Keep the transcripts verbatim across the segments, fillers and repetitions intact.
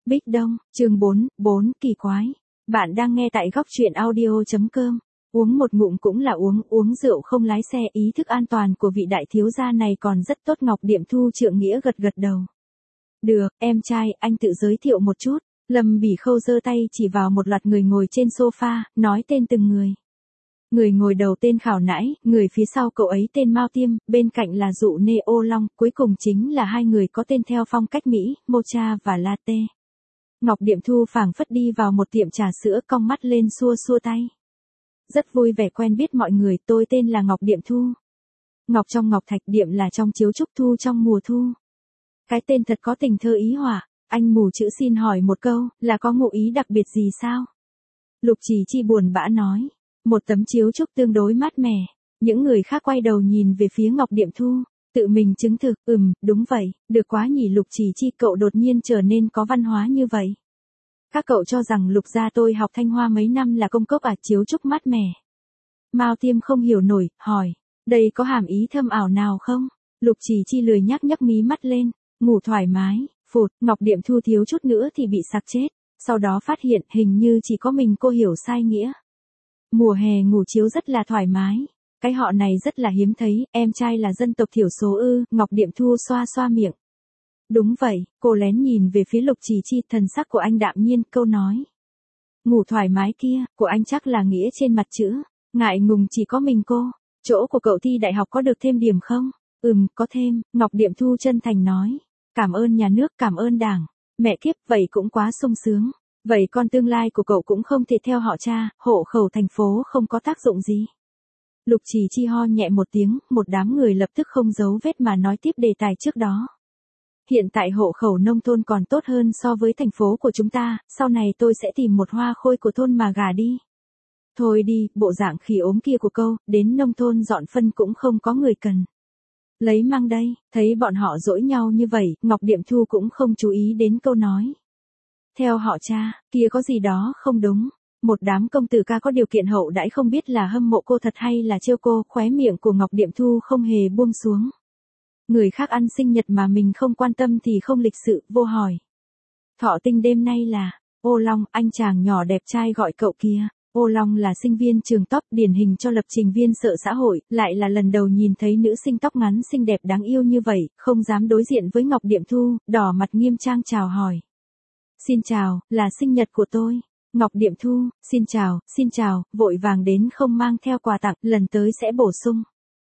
Bích Đông, chương bốn, bốn, kỳ quái. Bạn đang nghe tại góc truyện audio chấm com. Uống một ngụm cũng là uống, uống rượu không lái xe, ý thức an toàn của vị đại thiếu gia này còn rất tốt. Ngọc Điệm Thu trượng nghĩa gật gật đầu. Được, em trai, anh tự giới thiệu một chút. Lâm Bỉ Khâu giơ tay chỉ vào một loạt người ngồi trên sofa, nói tên từng người. Người ngồi đầu tên Khảo Nãi, người phía sau cậu ấy tên Mao Tiêm, bên cạnh là Dụ Nê Ô Long, cuối cùng chính là hai người có tên theo phong cách Mỹ, Mocha và Latte. Ngọc Điệm Thu phảng phất đi vào một tiệm trà sữa, cong mắt lên xua xua tay. Rất vui vẻ quen biết mọi người, tôi tên là Ngọc Điệm Thu. Ngọc trong ngọc thạch, điệm là trong chiếu trúc, thu trong mùa thu. Cái tên thật có tình thơ ý họa. Anh mù chữ xin hỏi một câu, là có ngụ ý đặc biệt gì sao? Lục Trì Chi buồn bã nói. Một tấm chiếu trúc tương đối mát mẻ. Những người khác quay đầu nhìn về phía Ngọc Điệm Thu, tự mình chứng thực, ừm, đúng vậy, được quá nhỉ. Lục Trì Chi, cậu đột nhiên trở nên có văn hóa như vậy. Các cậu cho rằng Lục gia tôi học Thanh Hoa mấy năm là công cốc à? Chiếu trúc mát mẻ. Mao Tiêm không hiểu nổi, hỏi, đây có hàm ý thâm ảo nào không? Lục Trì Chi lười nhác nhấc mí mắt lên, ngủ thoải mái. Phụt, Ngọc Điệm Thu thiếu chút nữa thì bị sặc chết, sau đó phát hiện hình như chỉ có mình cô hiểu sai nghĩa. Mùa hè ngủ chiếu rất là thoải mái. Cái họ này rất là hiếm thấy, em trai là dân tộc thiểu số ư? Ngọc Điệm Thu xoa xoa miệng. Đúng vậy, cô lén nhìn về phía Lục Trì Chi, thần sắc của anh đạm nhiên, câu nói. Ngủ thoải mái kia, của anh chắc là nghĩa trên mặt chữ, ngại ngùng chỉ có mình cô. Chỗ của cậu thi đại học có được thêm điểm không? Ừm, có thêm, Ngọc Điệm Thu chân thành nói. Cảm ơn nhà nước, cảm ơn đảng. Mẹ kiếp, vậy cũng quá sung sướng. Vậy con tương lai của cậu cũng không thể theo họ cha, hộ khẩu thành phố không có tác dụng gì. Lục Trì Chi ho nhẹ một tiếng, một đám người lập tức không giấu vết mà nói tiếp đề tài trước đó. Hiện tại hộ khẩu nông thôn còn tốt hơn so với thành phố của chúng ta, sau này tôi sẽ tìm một hoa khôi của thôn mà gả đi. Thôi đi, bộ dạng khỉ ốm kia của câu, đến nông thôn dọn phân cũng không có người cần. Lấy mang đây, thấy bọn họ dỗi nhau như vậy, Ngọc Điệm Thu cũng không chú ý đến câu nói. Theo họ cha, kia có gì đó không đúng. Một đám công tử ca có điều kiện hậu đãi không biết là hâm mộ cô thật hay là trêu cô. Khóe miệng của Ngọc Điệm Thu không hề buông xuống. Người khác ăn sinh nhật mà mình không quan tâm thì không lịch sự, vô hỏi. Thọ tinh đêm nay là, Ô Long, anh chàng nhỏ đẹp trai gọi cậu kia. Ô Long là sinh viên trường top, điển hình cho lập trình viên sợ xã hội, lại là lần đầu nhìn thấy nữ sinh tóc ngắn xinh đẹp đáng yêu như vậy, không dám đối diện với Ngọc Điệm Thu, đỏ mặt nghiêm trang chào hỏi. Xin chào, là sinh nhật của tôi. Ngọc Điệm Thu, xin chào, xin chào, vội vàng đến không mang theo quà tặng, lần tới sẽ bổ sung.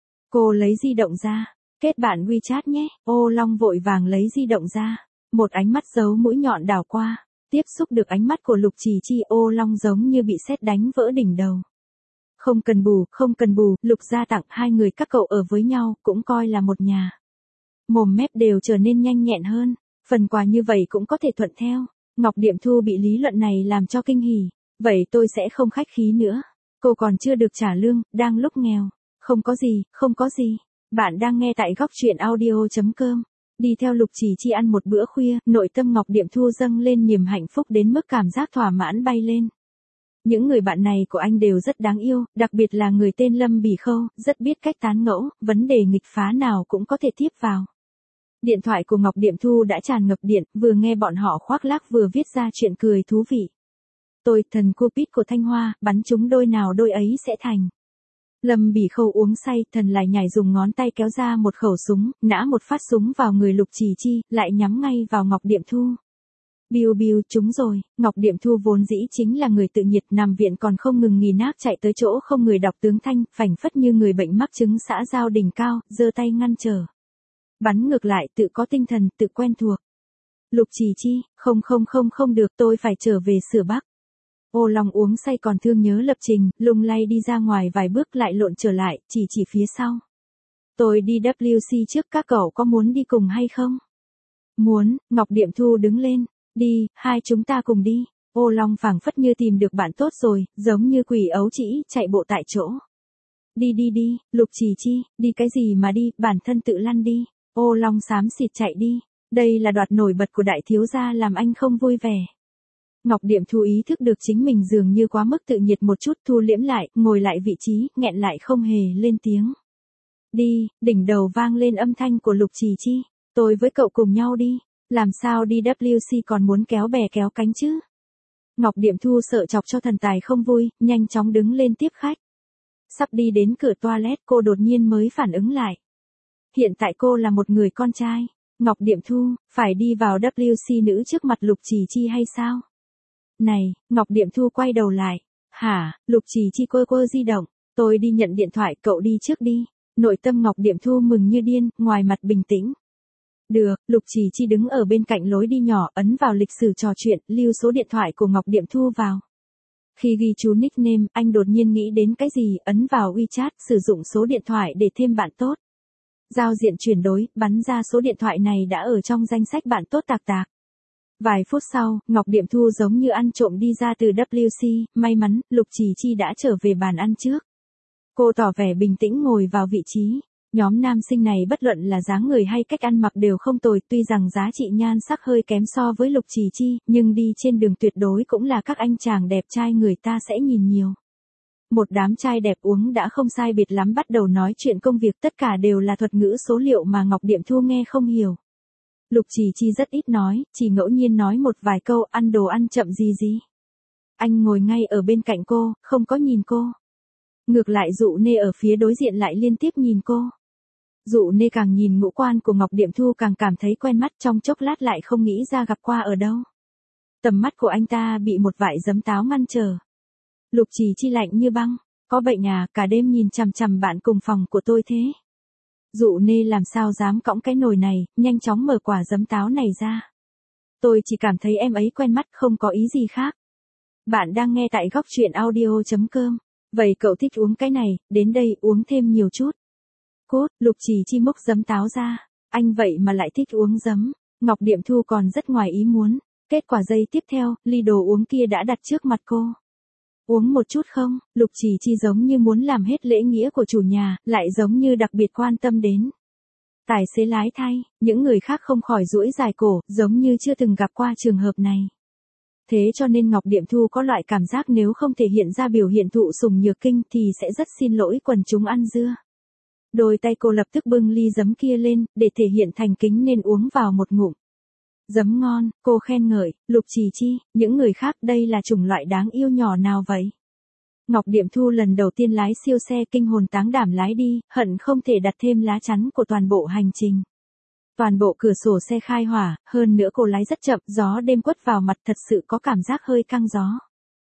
Cô lấy di động ra, kết bạn WeChat nhé. Ô Long vội vàng lấy di động ra, một ánh mắt giấu mũi nhọn đảo qua. Tiếp xúc được ánh mắt của Lục Trì Chi, Ô Long giống như bị sét đánh vỡ đỉnh đầu. Không cần bù, không cần bù, Lục gia tặng, hai người các cậu ở với nhau, cũng coi là một nhà. Mồm mép đều trở nên nhanh nhẹn hơn, phần quà như vậy cũng có thể thuận theo. Ngọc Điệm Thu bị lý luận này làm cho kinh hỉ. Vậy tôi sẽ không khách khí nữa. Cô còn chưa được trả lương, đang lúc nghèo. Không có gì, không có gì. Bạn đang nghe tại góc truyện audio chấm com. Đi theo Lục Trì Chi ăn một bữa khuya, nội tâm Ngọc Điệm Thu dâng lên niềm hạnh phúc đến mức cảm giác thỏa mãn bay lên. Những người bạn này của anh đều rất đáng yêu, đặc biệt là người tên Lâm Bỉ Khâu, rất biết cách tán gẫu, vấn đề nghịch phá nào cũng có thể tiếp vào. Điện thoại của Ngọc Điệm Thu đã tràn ngập điện, vừa nghe bọn họ khoác lác vừa viết ra chuyện cười thú vị. Tôi, thần Cupid của Thanh Hoa, bắn trúng đôi nào đôi ấy sẽ thành. Lâm Bỉ Khâu uống say, thần lại nhảy dùng ngón tay kéo ra một khẩu súng, nã một phát súng vào người Lục Trì Chi, lại nhắm ngay vào Ngọc Điệm Thu. Biu biu, trúng rồi. Ngọc Điệm Thu vốn dĩ chính là người tự nhiệt, nằm viện còn không ngừng nghỉ nác chạy tới chỗ không người đọc tướng thanh, phành phất như người bệnh mắc chứng xã giao đỉnh cao, giơ tay ngăn trở. Bắn ngược lại, tự có tinh thần, tự quen thuộc. Lục Trì Chi, không không không không được, tôi phải trở về sửa Bắc. Ô Long uống say còn thương nhớ lập trình, lung lay đi ra ngoài vài bước lại lộn trở lại, chỉ chỉ phía sau. Tôi đi W C trước, các cậu có muốn đi cùng hay không? Muốn. Ngọc Điệm Thu đứng lên. Đi, hai chúng ta cùng đi. Ô Long phảng phất như tìm được bạn tốt rồi, giống như quỷ ấu trĩ, chạy bộ tại chỗ. Đi đi đi, Lục Trì Chi, đi cái gì mà đi, bản thân tự lăn đi. Ô Long xám xịt chạy đi. Đây là đoạt nổi bật của đại thiếu gia làm anh không vui vẻ. Ngọc Điệm Thu ý thức được chính mình dường như quá mức tự nhiệt một chút, thu liễm lại, ngồi lại vị trí, nghẹn lại không hề lên tiếng. Đi, đỉnh đầu vang lên âm thanh của Lục Trì Chi. Tôi với cậu cùng nhau đi. Làm sao đi W C còn muốn kéo bè kéo cánh chứ? Ngọc Điệm Thu sợ chọc cho thần tài không vui, nhanh chóng đứng lên tiếp khách. Sắp đi đến cửa toilet cô đột nhiên mới phản ứng lại. Hiện tại cô là một người con trai. Ngọc Điệm Thu, phải đi vào W C nữ trước mặt Lục Trì Chi hay sao? Này, Ngọc Điệm Thu quay đầu lại. Hả, Lục Trì Chi quơ quơ di động. Tôi đi nhận điện thoại, cậu đi trước đi. Nội tâm Ngọc Điệm Thu mừng như điên, ngoài mặt bình tĩnh. Được, Lục Trì Chi đứng ở bên cạnh lối đi nhỏ, ấn vào lịch sử trò chuyện, lưu số điện thoại của Ngọc Điệm Thu vào. Khi ghi chú nickname, anh đột nhiên nghĩ đến cái gì, ấn vào WeChat, sử dụng số điện thoại để thêm bạn tốt. Giao diện chuyển đổi, bắn ra số điện thoại này đã ở trong danh sách bạn tốt tạc tạc. Vài phút sau, Ngọc Điệm Thu giống như ăn trộm đi ra từ W C, may mắn, Lục Trì Chi đã trở về bàn ăn trước. Cô tỏ vẻ bình tĩnh ngồi vào vị trí. Nhóm nam sinh này bất luận là dáng người hay cách ăn mặc đều không tồi, tuy rằng giá trị nhan sắc hơi kém so với Lục Trì Chi, nhưng đi trên đường tuyệt đối cũng là các anh chàng đẹp trai người ta sẽ nhìn nhiều. Một đám trai đẹp uống đã không sai biệt lắm bắt đầu nói chuyện công việc, tất cả đều là thuật ngữ số liệu mà Ngọc Điệm Thu nghe không hiểu. Lục Trì Chi rất ít nói, chỉ ngẫu nhiên nói một vài câu, ăn đồ ăn chậm gì gì. Anh ngồi ngay ở bên cạnh cô, không có nhìn cô. Ngược lại Dụ Nê ở phía đối diện lại liên tiếp nhìn cô. Dụ Nê càng nhìn ngũ quan của Ngọc Điệm Thu càng cảm thấy quen mắt, trong chốc lát lại không nghĩ ra gặp qua ở đâu. Tầm mắt của anh ta bị một vải giấm táo ngăn trở. Lục Trì Chi lạnh như băng, có bệnh à, cả đêm nhìn chằm chằm bạn cùng phòng của tôi thế. Dụ Nê làm sao dám cõng cái nồi này, nhanh chóng mở quả giấm táo này ra. Tôi chỉ cảm thấy em ấy quen mắt, không có ý gì khác. Bạn đang nghe tại góc truyện audio chấm com. Vậy cậu thích uống cái này, đến đây uống thêm nhiều chút. Cốt, Lục Trì Chi múc giấm táo ra. Anh vậy mà lại thích uống giấm. Ngọc Điệm Thu còn rất ngoài ý muốn. Kết quả giây tiếp theo, ly đồ uống kia đã đặt trước mặt cô. Uống một chút không? Lục Trì Chi giống như muốn làm hết lễ nghĩa của chủ nhà, lại giống như đặc biệt quan tâm đến. Tài xế lái thay, những người khác không khỏi duỗi dài cổ, giống như chưa từng gặp qua trường hợp này. Thế cho nên Ngọc Điệm Thu có loại cảm giác nếu không thể hiện ra biểu hiện thụ sủng nhược kinh thì sẽ rất xin lỗi quần chúng ăn dưa. Đôi tay cô lập tức bưng ly giấm kia lên, để thể hiện thành kính nên uống vào một ngụm. Giấm ngon, cô khen ngợi, Lục Trì Chi, những người khác đây là chủng loại đáng yêu nhỏ nào vậy? Ngọc Điệm Thu lần đầu tiên lái siêu xe kinh hồn táng đảm lái đi, hận không thể đặt thêm lá chắn của toàn bộ hành trình. Toàn bộ cửa sổ xe khai hỏa, hơn nữa cô lái rất chậm, gió đêm quất vào mặt thật sự có cảm giác hơi căng gió.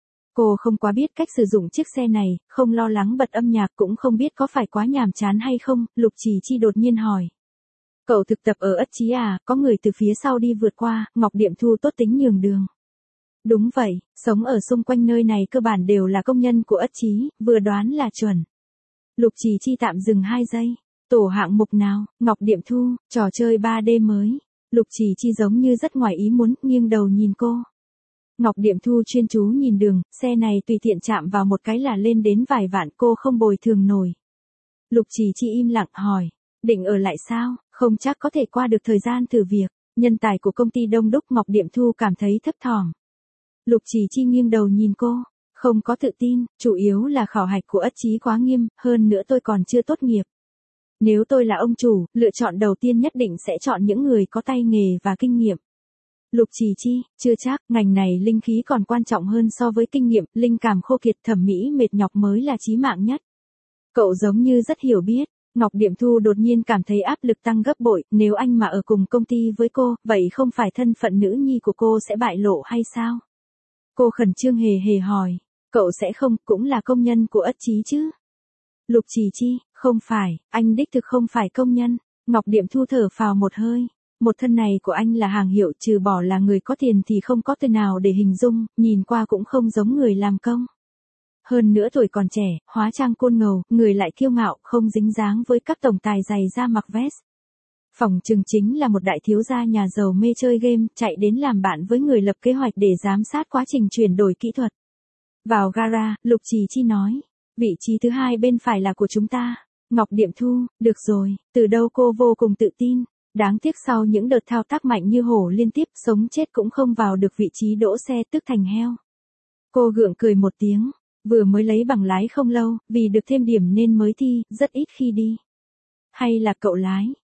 Cô không quá biết cách sử dụng chiếc xe này, không lo lắng bật âm nhạc cũng không biết có phải quá nhàm chán hay không, Lục Trì Chi đột nhiên hỏi. Cậu thực tập ở Ất Chí à, có người từ phía sau đi vượt qua, Ngọc Điệm Thu tốt tính nhường đường. Đúng vậy, sống ở xung quanh nơi này cơ bản đều là công nhân của Ất Chí, vừa đoán là chuẩn. Lục Trì Chi tạm dừng hai giây. Tổ hạng mục nào? Ngọc Điệm Thu, trò chơi ba D mới. Lục Trì Chi giống như rất ngoài ý muốn, nghiêng đầu nhìn cô. Ngọc Điệm Thu chuyên chú nhìn đường, xe này tùy tiện chạm vào một cái là lên đến vài vạn, cô không bồi thường nổi. Lục Trì Chi im lặng hỏi, định ở lại sao, không chắc có thể qua được thời gian thử việc, nhân tài của công ty đông đúc. Ngọc Điệm Thu cảm thấy thấp thỏm. Lục Trì Chi nghiêng đầu nhìn cô, không có tự tin, chủ yếu là khảo hạch của Ất Chí quá nghiêm, hơn nữa tôi còn chưa tốt nghiệp. Nếu tôi là ông chủ, lựa chọn đầu tiên nhất định sẽ chọn những người có tay nghề và kinh nghiệm. Lục Trì Chi, chưa chắc, ngành này linh khí còn quan trọng hơn so với kinh nghiệm, linh cảm khô kiệt, thẩm mỹ mệt nhọc mới là chí mạng nhất. Cậu giống như rất hiểu biết. Ngọc Điệm Thu đột nhiên cảm thấy áp lực tăng gấp bội, nếu anh mà ở cùng công ty với cô, vậy không phải thân phận nữ nhi của cô sẽ bại lộ hay sao? Cô khẩn trương hề hề hỏi, cậu sẽ không, cũng là công nhân của Ất Chí chứ? Lục Trì Chi, không phải, anh đích thực không phải công nhân. Ngọc Điệm Thu thở phào một hơi. Một thân này của anh là hàng hiệu, trừ bỏ là người có tiền thì không có từ nào để hình dung, nhìn qua cũng không giống người làm công. Hơn nữa tuổi còn trẻ, hóa trang côn ngầu, người lại kiêu ngạo, không dính dáng với các tổng tài giày da mặc vest. Phỏng chừng chính là một đại thiếu gia nhà giàu mê chơi game, chạy đến làm bạn với người lập kế hoạch để giám sát quá trình chuyển đổi kỹ thuật. Vào gara, Lục Trì Chi nói, vị trí thứ hai bên phải là của chúng ta. Ngọc Điệm Thu, được rồi, từ đâu cô vô cùng tự tin. Đáng tiếc sau những đợt thao tác mạnh như hổ liên tiếp, sống chết cũng không vào được vị trí đỗ xe, tức thành heo. Cô gượng cười một tiếng, vừa mới lấy bằng lái không lâu, vì được thêm điểm nên mới thi, rất ít khi đi. Hay là cậu lái?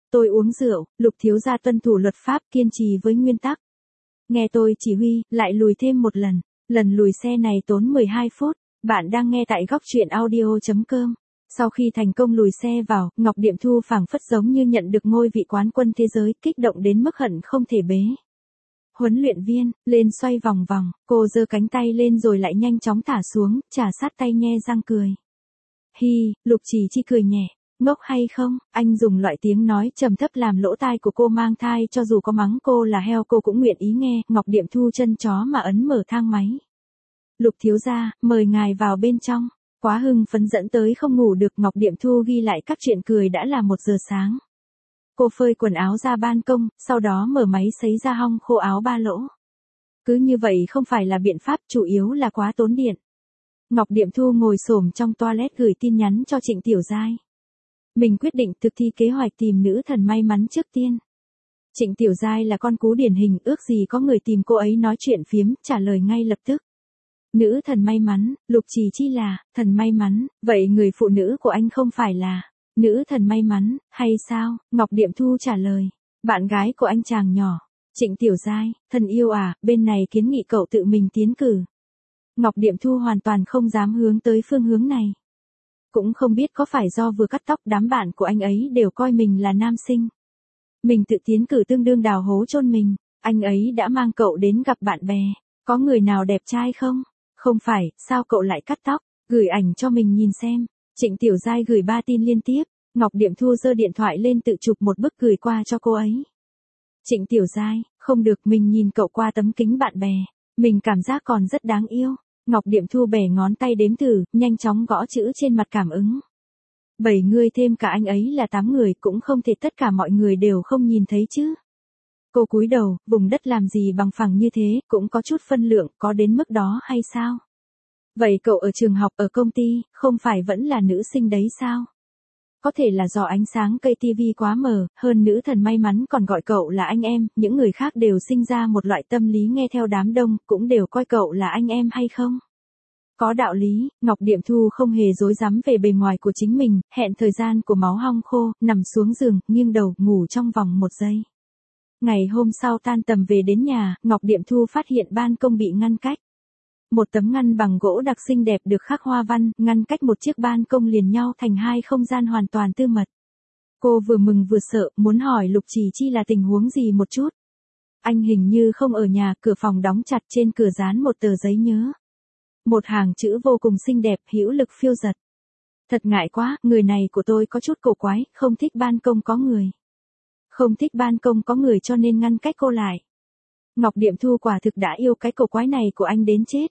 Tôi uống rượu, Lục thiếu gia tuân thủ luật pháp, kiên trì với nguyên tắc. Nghe tôi chỉ huy, lại lùi thêm một lần. Lần lùi xe này tốn mười hai phút. Bạn đang nghe tại góc truyện audio.com. Sau khi thành công lùi xe vào, Ngọc Điệm Thu phảng phất giống như nhận được ngôi vị quán quân thế giới, kích động đến mức hận không thể bế. Huấn luyện viên, lên xoay vòng vòng, cô giơ cánh tay lên rồi lại nhanh chóng thả xuống, trà sát tay nhe răng cười. Hi, Lục Chỉ Chi cười nhẹ, ngốc hay không, anh dùng loại tiếng nói trầm thấp làm lỗ tai của cô mang thai, cho dù có mắng cô là heo cô cũng nguyện ý nghe. Ngọc Điệm Thu chân chó mà ấn mở thang máy. Lục thiếu gia, mời ngài vào bên trong. Quá hưng phấn dẫn tới không ngủ được, Ngọc Điệm Thu ghi lại các chuyện cười đã là một giờ sáng. Cô phơi quần áo ra ban công, sau đó mở máy sấy ra hong khô áo ba lỗ. Cứ như vậy không phải là biện pháp, chủ yếu là quá tốn điện. Ngọc Điệm Thu ngồi xổm trong toilet gửi tin nhắn cho Trịnh Tiểu Giai. Mình quyết định thực thi kế hoạch tìm nữ thần may mắn trước tiên. Trịnh Tiểu Giai là con cú điển hình, ước gì có người tìm cô ấy nói chuyện phiếm, trả lời ngay lập tức. Nữ thần may mắn, Lục Chỉ Chi là thần may mắn, vậy người phụ nữ của anh không phải là nữ thần may mắn, hay sao? Ngọc Điệm Thu trả lời, bạn gái của anh chàng nhỏ. Trịnh Tiểu Giai, thần yêu à, bên này kiến nghị cậu tự mình tiến cử. Ngọc Điệm Thu hoàn toàn không dám hướng tới phương hướng này. Cũng không biết có phải do vừa cắt tóc, đám bạn của anh ấy đều coi mình là nam sinh. Mình tự tiến cử tương đương đào hố chôn mình, anh ấy đã mang cậu đến gặp bạn bè, có người nào đẹp trai không? Không phải, sao cậu lại cắt tóc, gửi ảnh cho mình nhìn xem. Trịnh Tiểu Giai gửi ba tin liên tiếp, Ngọc Điệm Thu giơ điện thoại lên tự chụp một bức gửi qua cho cô ấy. Trịnh Tiểu Giai, không được, mình nhìn cậu qua tấm kính bạn bè, mình cảm giác còn rất đáng yêu. Ngọc Điệm Thu bẻ ngón tay đếm thử, nhanh chóng gõ chữ trên mặt cảm ứng. Bảy người thêm cả anh ấy là tám người, cũng không thể tất cả mọi người đều không nhìn thấy chứ. Cô cúi đầu, vùng đất làm gì bằng phẳng như thế, cũng có chút phân lượng, có đến mức đó hay sao? Vậy cậu ở trường học, ở công ty, không phải vẫn là nữ sinh đấy sao? Có thể là do ánh sáng cây tivi quá mờ, hơn nữ thần may mắn còn gọi cậu là anh em, những người khác đều sinh ra một loại tâm lý nghe theo đám đông, cũng đều coi cậu là anh em hay không? Có đạo lý, Ngọc Điệm Thu không hề dối dám về bề ngoài của chính mình, hẹn thời gian của máu hong khô, nằm xuống giường, nghiêng đầu, ngủ trong vòng một giây. Ngày hôm sau tan tầm về đến nhà, Ngọc Điệm Thu phát hiện ban công bị ngăn cách. Một tấm ngăn bằng gỗ đặc xinh đẹp được khắc hoa văn, ngăn cách một chiếc ban công liền nhau thành hai không gian hoàn toàn tư mật. Cô vừa mừng vừa sợ, muốn hỏi Lục Chỉ Chi là tình huống gì một chút. Anh hình như không ở nhà, cửa phòng đóng chặt, trên cửa dán một tờ giấy nhớ. Một hàng chữ vô cùng xinh đẹp, hữu lực phiêu giật. Thật ngại quá, người này của tôi có chút cổ quái, không thích ban công có người. Không thích ban công có người cho nên ngăn cách cô lại. Ngọc Điệm Thu quả thực đã yêu cái cổ quái này của anh đến chết.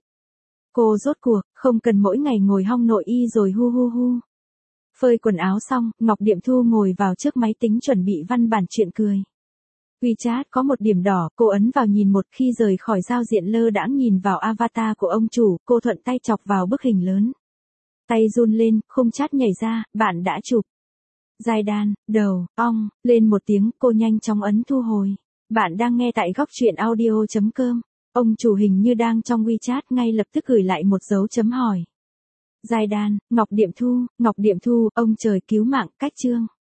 Cô rốt cuộc, không cần mỗi ngày ngồi hong nội y rồi hu hu hu. Phơi quần áo xong, Ngọc Điệm Thu ngồi vào trước máy tính chuẩn bị văn bản chuyện cười. WeChat có một điểm đỏ, cô ấn vào nhìn một, khi rời khỏi giao diện lơ đãng nhìn vào avatar của ông chủ, cô thuận tay chọc vào bức hình lớn. Tay run lên, khung chat nhảy ra, bạn đã chụp. Giai đan, đầu, ong, lên một tiếng, cô nhanh chóng ấn thu hồi. Bạn đang nghe tại góc truyện audio.com. Ông chủ hình như đang trong WeChat, ngay lập tức gửi lại một dấu chấm hỏi. Giai đan, Ngọc Điệm Thu, Ngọc Điệm Thu, ông trời cứu mạng, cách chương.